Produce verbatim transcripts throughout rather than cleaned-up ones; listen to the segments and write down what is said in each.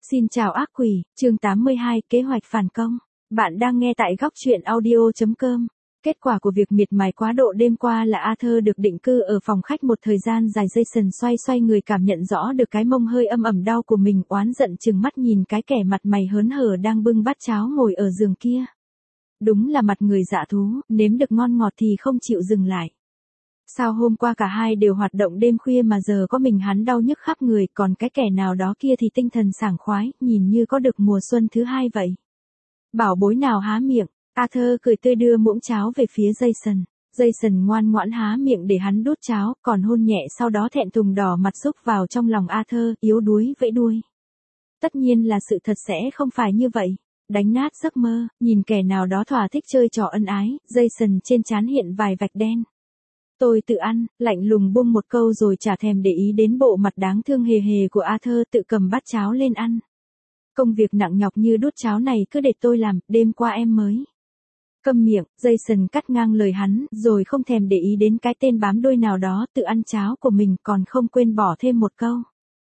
Xin chào ác quỷ, chương tám mươi hai, kế hoạch phản công. Bạn đang nghe tại góc truyện audio chấm com. Kết quả của việc miệt mài quá độ đêm qua là Arthur được định cư ở phòng khách một thời gian dài. Jason xoay xoay người cảm nhận rõ được cái mông hơi âm ẩm đau của mình, oán giận trừng mắt nhìn cái kẻ mặt mày hớn hở đang bưng bát cháo ngồi ở giường kia. Đúng là mặt người dạ thú, nếm được ngon ngọt thì không chịu dừng lại. Sao hôm qua cả hai đều hoạt động đêm khuya mà giờ có mình hắn đau nhức khắp người, còn cái kẻ nào đó kia thì tinh thần sảng khoái, nhìn như có được mùa xuân thứ hai vậy. Bảo bối nào há miệng, Arthur cười tươi đưa muỗng cháo về phía Jason. Jason ngoan ngoãn há miệng để hắn đút cháo, còn hôn nhẹ sau đó thẹn thùng đỏ mặt rúc vào trong lòng Arthur, yếu đuối vẫy đuôi. Tất nhiên là sự thật sẽ không phải như vậy. Đánh nát giấc mơ, nhìn kẻ nào đó thỏa thích chơi trò ân ái, Jason trên trán hiện vài vạch đen. Tôi tự ăn, lạnh lùng buông một câu rồi chả thèm để ý đến bộ mặt đáng thương hề hề của Arthur, tự cầm bát cháo lên ăn. Công việc nặng nhọc như đút cháo này cứ để tôi làm, đêm qua em mới. Câm miệng, Jason cắt ngang lời hắn, rồi không thèm để ý đến cái tên bám đuôi nào đó tự ăn cháo của mình, còn không quên bỏ thêm một câu.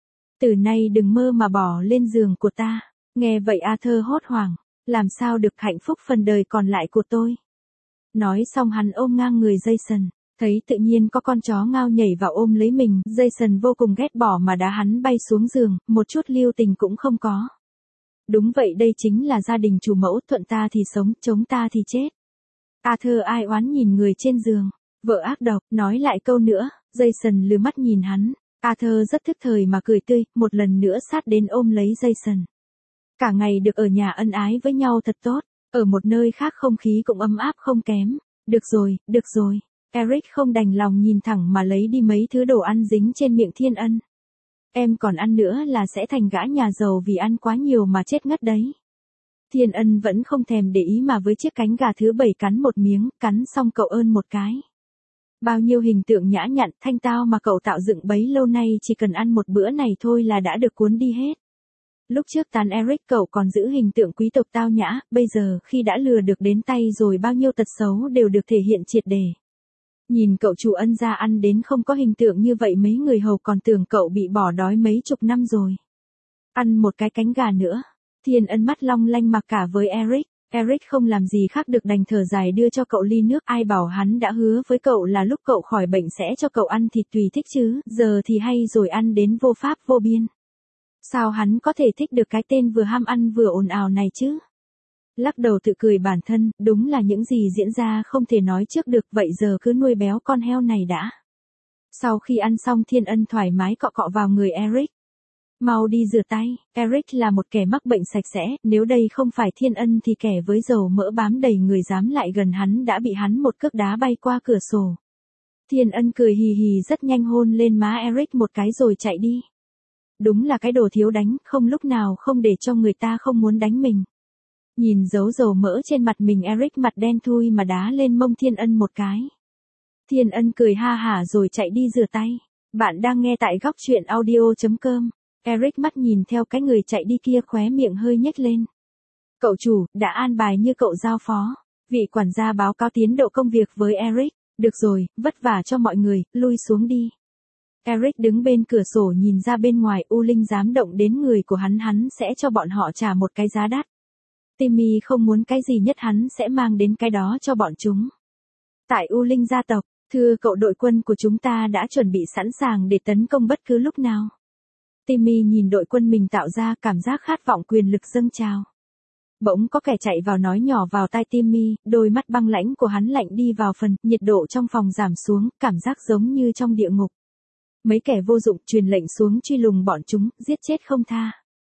Từ nay đừng mơ mà bỏ lên giường của ta. Nghe vậy Arthur hốt hoảng, làm sao được hạnh phúc phần đời còn lại của tôi. Nói xong hắn ôm ngang người Jason. Thấy tự nhiên có con chó ngao nhảy vào ôm lấy mình, Jason vô cùng ghét bỏ mà đá hắn bay xuống giường, một chút lưu tình cũng không có. Đúng vậy, đây chính là gia đình chủ mẫu, thuận ta thì sống, chống ta thì chết. Arthur ai oán nhìn người trên giường, vợ ác độc, nói lại câu nữa, Jason lừa mắt nhìn hắn, Arthur rất thức thời mà cười tươi, một lần nữa sát đến ôm lấy Jason. Cả ngày được ở nhà ân ái với nhau thật tốt, ở một nơi khác không khí cũng ấm áp không kém. Được rồi, được rồi. Eric không đành lòng nhìn thẳng mà lấy đi mấy thứ đồ ăn dính trên miệng Thiên Ân. Em còn ăn nữa là sẽ thành gã nhà giàu vì ăn quá nhiều mà chết ngất đấy. Thiên Ân vẫn không thèm để ý mà với chiếc cánh gà thứ bảy cắn một miếng, cắn xong cậu ơn một cái. Bao nhiêu hình tượng nhã nhặn, thanh tao mà cậu tạo dựng bấy lâu nay chỉ cần ăn một bữa này thôi là đã được cuốn đi hết. Lúc trước tán Eric cậu còn giữ hình tượng quý tộc tao nhã, bây giờ khi đã lừa được đến tay rồi bao nhiêu tật xấu đều được thể hiện triệt để. Nhìn cậu chủ Ân gia ăn đến không có hình tượng như vậy mấy người hầu còn tưởng cậu bị bỏ đói mấy chục năm rồi. Ăn một cái cánh gà nữa. Thiên Ân mắt long lanh mặc cả với Eric. Eric không làm gì khác được đành thở dài đưa cho cậu ly nước. Ai bảo hắn đã hứa với cậu là lúc cậu khỏi bệnh sẽ cho cậu ăn thịt tùy thích chứ. Giờ thì hay rồi, ăn đến vô pháp vô biên. Sao hắn có thể thích được cái tên vừa ham ăn vừa ồn ào này chứ? Lắc đầu tự cười bản thân, đúng là những gì diễn ra không thể nói trước được, vậy giờ cứ nuôi béo con heo này đã. Sau khi ăn xong Thiên Ân thoải mái cọ cọ vào người Eric. Mau đi rửa tay, Eric là một kẻ mắc bệnh sạch sẽ, nếu đây không phải Thiên Ân thì kẻ với dầu mỡ bám đầy người dám lại gần hắn đã bị hắn một cước đá bay qua cửa sổ. Thiên Ân cười hì hì rất nhanh hôn lên má Eric một cái rồi chạy đi. Đúng là cái đồ thiếu đánh, không lúc nào không để cho người ta không muốn đánh mình. Nhìn dấu dầu mỡ trên mặt mình, Eric mặt đen thui mà đá lên mông Thiên Ân một cái. Thiên Ân cười ha hả rồi chạy đi rửa tay. Bạn đang nghe tại góc truyện audio chấm com. Eric mắt nhìn theo cái người chạy đi kia, khóe miệng hơi nhếch lên. Cậu chủ, đã an bài như cậu giao phó. Vị quản gia báo cáo tiến độ công việc với Eric. Được rồi, vất vả cho mọi người, lui xuống đi. Eric đứng bên cửa sổ nhìn ra bên ngoài, U Linh dám động đến người của hắn, hắn sẽ cho bọn họ trả một cái giá đắt. Timmy không muốn cái gì nhất hắn sẽ mang đến cái đó cho bọn chúng. Tại U Linh gia tộc, thưa cậu, đội quân của chúng ta đã chuẩn bị sẵn sàng để tấn công bất cứ lúc nào. Timmy nhìn đội quân mình tạo ra, cảm giác khát vọng quyền lực dâng trào. Bỗng có kẻ chạy vào nói nhỏ vào tai Timmy, đôi mắt băng lãnh của hắn lạnh đi vào phần, nhiệt độ trong phòng giảm xuống, cảm giác giống như trong địa ngục. Mấy kẻ vô dụng truyền lệnh xuống truy lùng bọn chúng, giết chết không tha.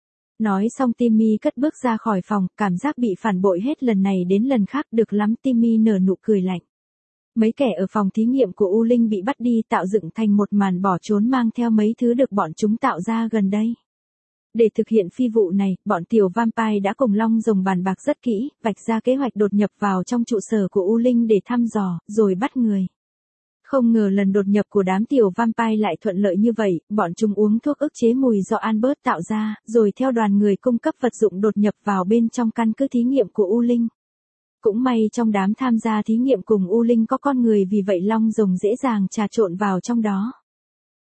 Nói xong Timmy cất bước ra khỏi phòng, cảm giác bị phản bội hết lần này đến lần khác. Được lắm, Timmy nở nụ cười lạnh. Mấy kẻ ở phòng thí nghiệm của U Linh bị bắt đi, tạo dựng thành một màn bỏ trốn mang theo mấy thứ được bọn chúng tạo ra gần đây. Để thực hiện phi vụ này, bọn tiểu vampire đã cùng Long Rồng bàn bạc rất kỹ, vạch ra kế hoạch đột nhập vào trong trụ sở của U Linh để thăm dò, rồi bắt người. Không ngờ lần đột nhập của đám tiểu vampire lại thuận lợi như vậy, bọn chúng uống thuốc ức chế mùi do Albert tạo ra, rồi theo đoàn người cung cấp vật dụng đột nhập vào bên trong căn cứ thí nghiệm của U Linh. Cũng may trong đám tham gia thí nghiệm cùng U Linh có con người, vì vậy Long Rồng dễ dàng trà trộn vào trong đó.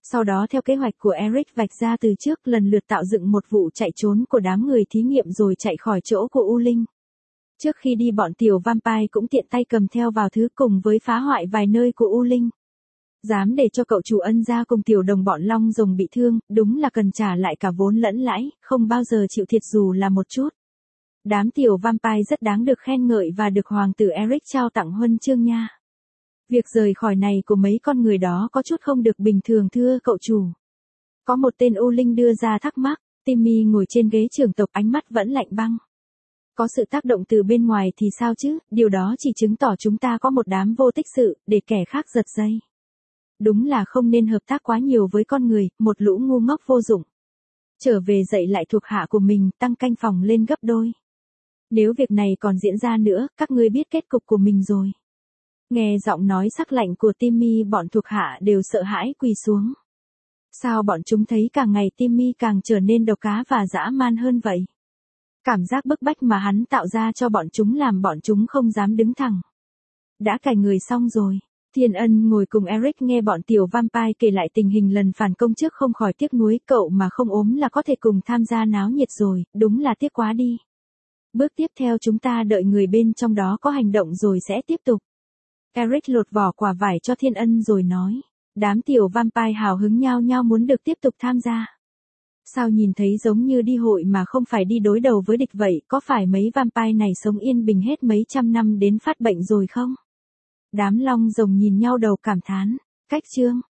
Sau đó theo kế hoạch của Eric vạch ra từ trước lần lượt tạo dựng một vụ chạy trốn của đám người thí nghiệm rồi chạy khỏi chỗ của U Linh. Trước khi đi bọn tiểu vampire cũng tiện tay cầm theo vào thứ cùng với phá hoại vài nơi của U Linh. Dám để cho cậu chủ Ân gia cùng tiểu đồng bọn Long Rồng bị thương, đúng là cần trả lại cả vốn lẫn lãi, không bao giờ chịu thiệt dù là một chút. Đám tiểu vampire rất đáng được khen ngợi và được hoàng tử Eric trao tặng huân chương nha. Việc rời khỏi này của mấy con người đó có chút không được bình thường thưa cậu chủ. Có một tên U Linh đưa ra thắc mắc, Timmy ngồi trên ghế trưởng tộc ánh mắt vẫn lạnh băng. Có sự tác động từ bên ngoài thì sao chứ, điều đó chỉ chứng tỏ chúng ta có một đám vô tích sự, để kẻ khác giật dây. Đúng là không nên hợp tác quá nhiều với con người, một lũ ngu ngốc vô dụng. Trở về dạy lại thuộc hạ của mình, tăng canh phòng lên gấp đôi. Nếu việc này còn diễn ra nữa, các ngươi biết kết cục của mình rồi. Nghe giọng nói sắc lạnh của Timmy, bọn thuộc hạ đều sợ hãi quỳ xuống. Sao bọn chúng thấy càng ngày Timmy càng trở nên độc cá và dã man hơn vậy? Cảm giác bức bách mà hắn tạo ra cho bọn chúng làm bọn chúng không dám đứng thẳng. Đã cài người xong rồi. Thiên Ân ngồi cùng Eric nghe bọn tiểu vampire kể lại tình hình lần phản công trước không khỏi tiếc nuối, cậu mà không ốm là có thể cùng tham gia náo nhiệt rồi, đúng là tiếc quá đi. Bước tiếp theo chúng ta đợi người bên trong đó có hành động rồi sẽ tiếp tục. Eric lột vỏ quả vải cho Thiên Ân rồi nói. Đám tiểu vampire hào hứng nhao nhao muốn được tiếp tục tham gia. Sao nhìn thấy giống như đi hội mà không phải đi đối đầu với địch vậy, có phải mấy vampire này sống yên bình hết mấy trăm năm đến phát bệnh rồi không? Đám Long Rồng nhìn nhau đầu cảm thán. Cách chương